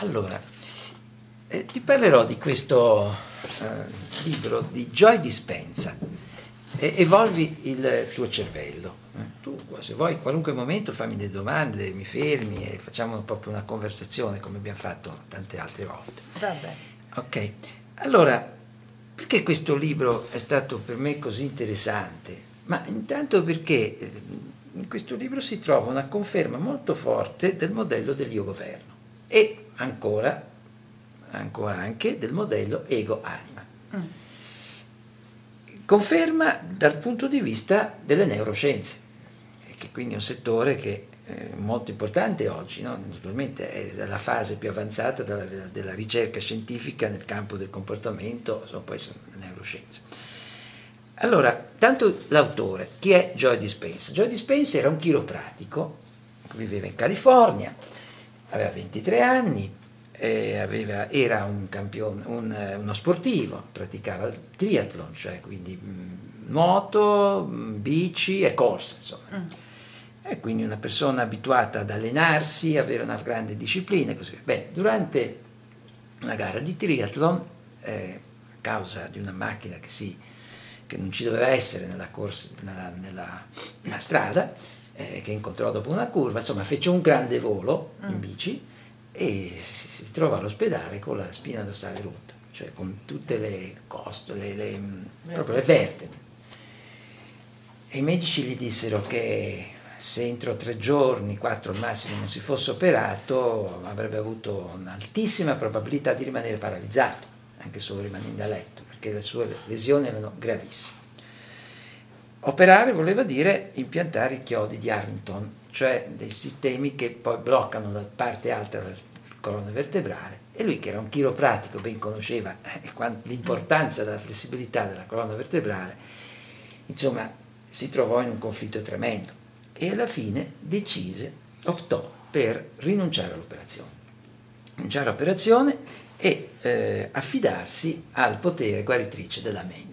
Allora, ti parlerò di questo libro di Joy Dispenza, Evolvi il tuo cervello. Tu, se vuoi, in qualunque momento fammi delle domande, mi fermi e facciamo proprio una conversazione come abbiamo fatto tante altre volte. Vabbè. Ok, allora, perché questo libro è stato per me così interessante? Ma intanto perché in questo libro si trova una conferma molto forte del modello dell'io governo e ancora anche del modello ego-anima. Conferma dal punto di vista delle neuroscienze, che quindi è un settore che è molto importante oggi, no? Naturalmente è la fase più avanzata della ricerca scientifica nel campo del comportamento, poi sono le neuroscienze. Allora, tanto l'autore, chi è Joy Dispenza? Joy Dispenza era un chiropratico, viveva in California, aveva 23 anni, era un campione, uno sportivo, praticava il triathlon, cioè quindi nuoto, bici e corsa, insomma. E quindi una persona abituata ad allenarsi, avere una grande disciplina e così via. Beh, durante una gara di triathlon, a causa di una macchina che non ci doveva essere nella corsa, nella strada, che incontrò dopo una curva, insomma fece un grande volo in bici e si trova all'ospedale con la spina dorsale rotta, cioè con tutte le costole, proprio le vertebre. E i medici gli dissero che se entro 3 giorni, 4 al massimo, non si fosse operato, avrebbe avuto un'altissima probabilità di rimanere paralizzato, anche solo rimanendo a letto, perché le sue lesioni erano gravissime. Operare voleva dire impiantare i chiodi di Harrington, cioè dei sistemi che poi bloccano la parte alta della colonna vertebrale, e lui, che era un chiropratico, ben conosceva l'importanza della flessibilità della colonna vertebrale, insomma si trovò in un conflitto tremendo e alla fine optò per rinunciare all'operazione e affidarsi al potere guaritrice della mente.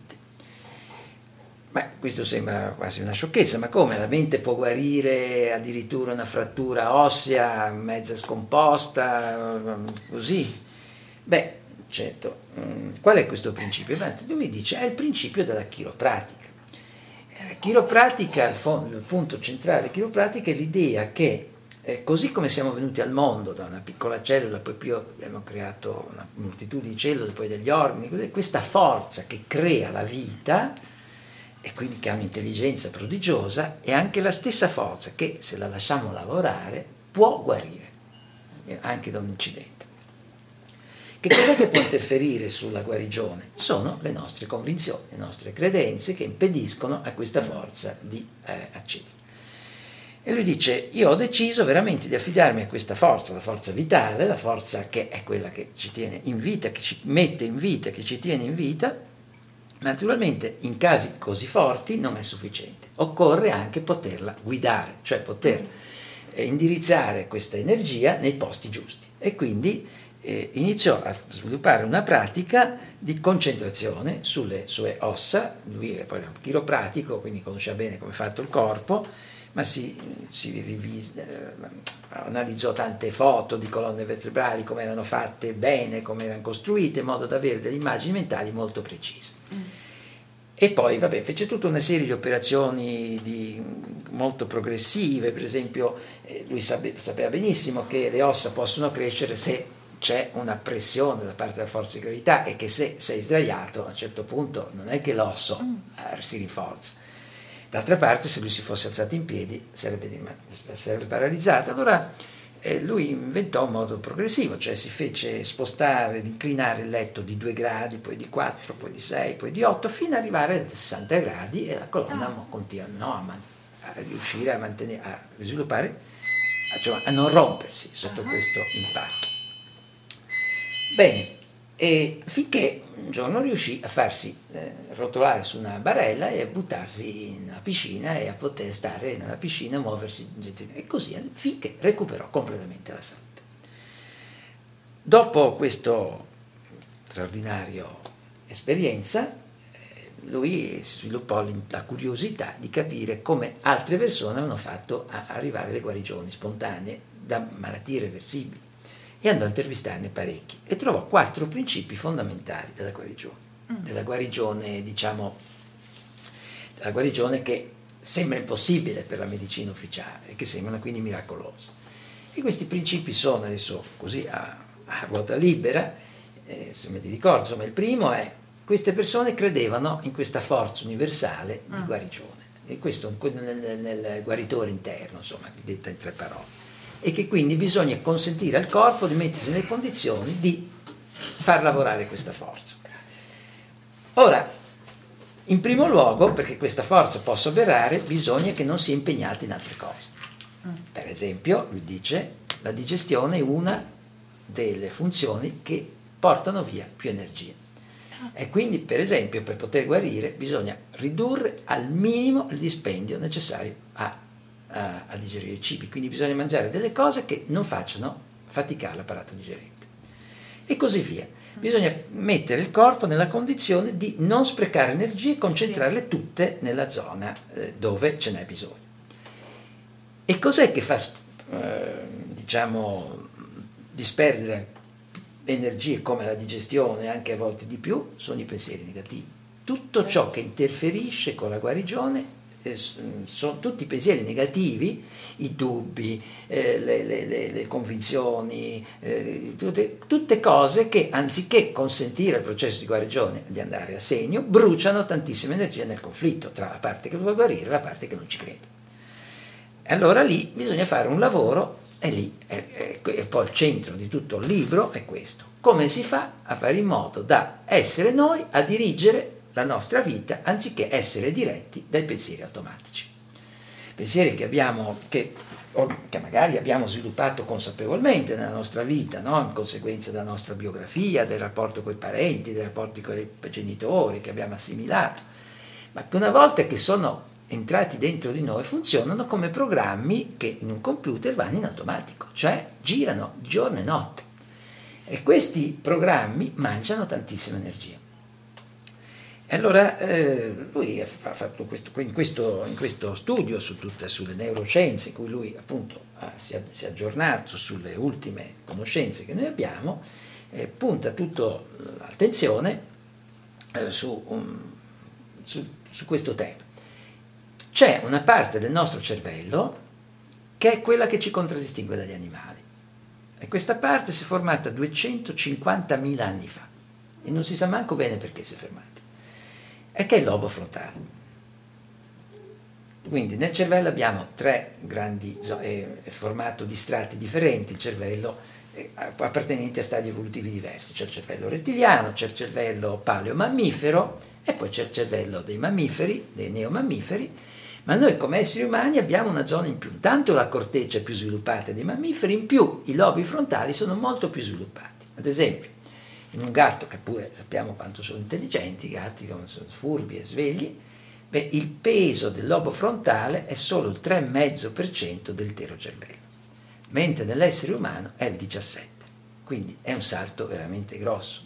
Ma questo sembra quasi una sciocchezza, ma come? La mente può guarire addirittura una frattura ossea mezza scomposta, così? Beh, certo, qual è questo principio? Lui dice, è il principio della chiropratica. Chiropratica, il punto centrale della chiropratica è l'idea che, così come siamo venuti al mondo da una piccola cellula, poi più abbiamo creato una moltitudine di cellule, poi degli organi, questa forza che crea la vita, e quindi che ha un'intelligenza prodigiosa, è anche la stessa forza che, se la lasciamo lavorare, può guarire anche da un incidente. Che cos'è che può interferire sulla guarigione? Sono le nostre convinzioni, le nostre credenze che impediscono a questa forza di accedere. E lui dice, io ho deciso veramente di affidarmi a questa forza, la forza vitale, la forza che è quella che ci tiene in vita, che ci mette in vita, che ci tiene in vita. Naturalmente in casi così forti non è sufficiente, occorre anche poterla guidare, cioè poter indirizzare questa energia nei posti giusti, e quindi iniziò a sviluppare una pratica di concentrazione sulle sue ossa. Lui è poi un chiropratico, quindi conosceva bene come è fatto il corpo, ma analizzò tante foto di colonne vertebrali, come erano fatte bene, come erano costruite, in modo da avere delle immagini mentali molto precise. E poi, fece tutta una serie di operazioni molto progressive. Per esempio, lui sapeva benissimo che le ossa possono crescere se c'è una pressione da parte della forza di gravità, e che se sei sdraiato a un certo punto non è che l'osso si rinforza. D'altra parte, se lui si fosse alzato in piedi sarebbe paralizzato. Allora lui inventò un modo progressivo, cioè si fece inclinare il letto di 2 gradi, poi di 4, poi di 6, poi di 8, fino ad arrivare a 60 gradi, e la colonna continuò a riuscire a sviluppare, cioè a non rompersi sotto questo impatto. Bene, e finché un giorno riuscì a farsi rotolare su una barella e a buttarsi nella piscina, e a poter stare nella piscina, muoversi, e così finché recuperò completamente la salute. Dopo questa straordinaria esperienza, lui sviluppò la curiosità di capire come altre persone avevano fatto a arrivare alle guarigioni spontanee da malattie irreversibili. e andò a intervistarne parecchi e trovò 4 principi fondamentali della guarigione, diciamo, della guarigione che sembra impossibile per la medicina ufficiale e che sembrano quindi miracolose. E questi principi sono, adesso così a ruota libera, se me li ricordo, insomma, il primo è: queste persone credevano in questa forza universale di guarigione, e questo nel guaritore interno, insomma, detta in 3 parole, e che quindi bisogna consentire al corpo di mettersi nelle condizioni di far lavorare questa forza. Ora, in primo luogo, perché questa forza possa operare, bisogna che non sia impegnata in altre cose. Per esempio, lui dice, la digestione è una delle funzioni che portano via più energia. E quindi, per esempio, per poter guarire bisogna ridurre al minimo il dispendio necessario a digerire i cibi, quindi bisogna mangiare delle cose che non facciano faticare l'apparato digerente. E così via. Bisogna mettere il corpo nella condizione di non sprecare energie e concentrarle tutte nella zona dove ce n'è bisogno. E cos'è che fa, diciamo, disperdere energie come la digestione, anche a volte di più? Sono i pensieri negativi. Tutto ciò che interferisce con la guarigione sono tutti pensieri negativi, i dubbi, le convinzioni, tutte cose che, anziché consentire al processo di guarigione di andare a segno, bruciano tantissima energia nel conflitto tra la parte che vuole guarire e la parte che non ci crede. E allora lì bisogna fare un lavoro, e lì e poi il centro di tutto il libro è questo: come si fa a fare in modo da essere noi a dirigere la nostra vita anziché essere diretti dai pensieri automatici, pensieri che magari abbiamo sviluppato consapevolmente nella nostra vita, no? In conseguenza della nostra biografia, del rapporto con i parenti, dei rapporti con i genitori che abbiamo assimilato, ma che una volta che sono entrati dentro di noi funzionano come programmi che in un computer vanno in automatico, cioè girano giorno e notte, e questi programmi mangiano tantissima energia. E allora lui ha fatto in questo studio sulle neuroscienze, in cui lui appunto si è aggiornato sulle ultime conoscenze che noi abbiamo, punta tutta l'attenzione su questo tema. C'è una parte del nostro cervello che è quella che ci contraddistingue dagli animali, e questa parte si è formata 250.000 anni fa e non si sa manco bene perché si è fermata, e che è il lobo frontale. Quindi nel cervello abbiamo 3 grandi formato di strati differenti, il cervello appartenenti a stadi evolutivi diversi. C'è il cervello rettiliano, c'è il cervello paleomammifero e poi c'è il cervello dei mammiferi, dei neomammiferi, ma noi come esseri umani abbiamo una zona in più. Tanto la corteccia è più sviluppata dei mammiferi, in più i lobi frontali sono molto più sviluppati. Ad esempio, in un gatto, che pure sappiamo quanto sono intelligenti, i gatti sono furbi e svegli, il peso del lobo frontale è solo il 3,5% dell'intero cervello, mentre nell'essere umano è il 17%, quindi è un salto veramente grosso.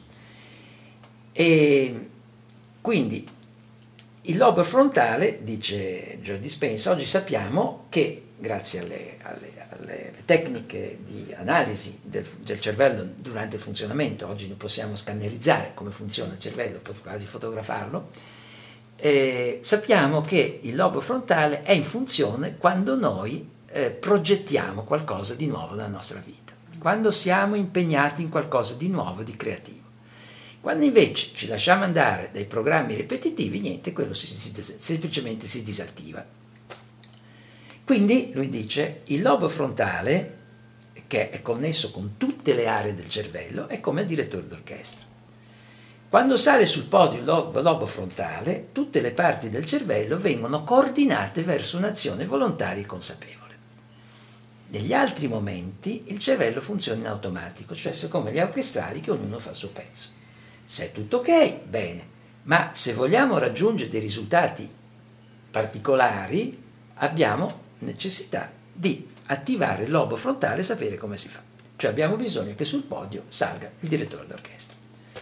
E quindi il lobo frontale, dice Joe Dispenza, oggi sappiamo che grazie alle tecniche di analisi del cervello durante il funzionamento, oggi noi possiamo scannerizzare come funziona il cervello, quasi fotografarlo, sappiamo che il lobo frontale è in funzione quando noi progettiamo qualcosa di nuovo nella nostra vita, quando siamo impegnati in qualcosa di nuovo, di creativo. Quando invece ci lasciamo andare dai programmi ripetitivi, niente, quello semplicemente si disattiva. Quindi lui dice, il lobo frontale, che è connesso con tutte le aree del cervello, è come il direttore d'orchestra. Quando sale sul podio il lobo frontale, tutte le parti del cervello vengono coordinate verso un'azione volontaria e consapevole. Negli altri momenti il cervello funziona in automatico, cioè come gli orchestrali che ognuno fa il suo pezzo. Se è tutto ok, bene, ma se vogliamo raggiungere dei risultati particolari abbiamo necessità di attivare il lobo frontale e sapere come si fa. Cioè abbiamo bisogno che sul podio salga il direttore d'orchestra.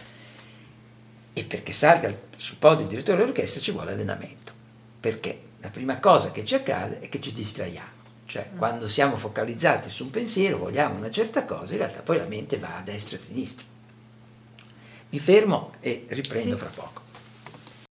E perché salga sul podio il direttore d'orchestra ci vuole allenamento, perché la prima cosa che ci accade è che ci distraiamo. cioè quando siamo focalizzati su un pensiero, vogliamo una certa cosa, in realtà poi la mente va a destra e a sinistra. Mi fermo e riprendo fra poco.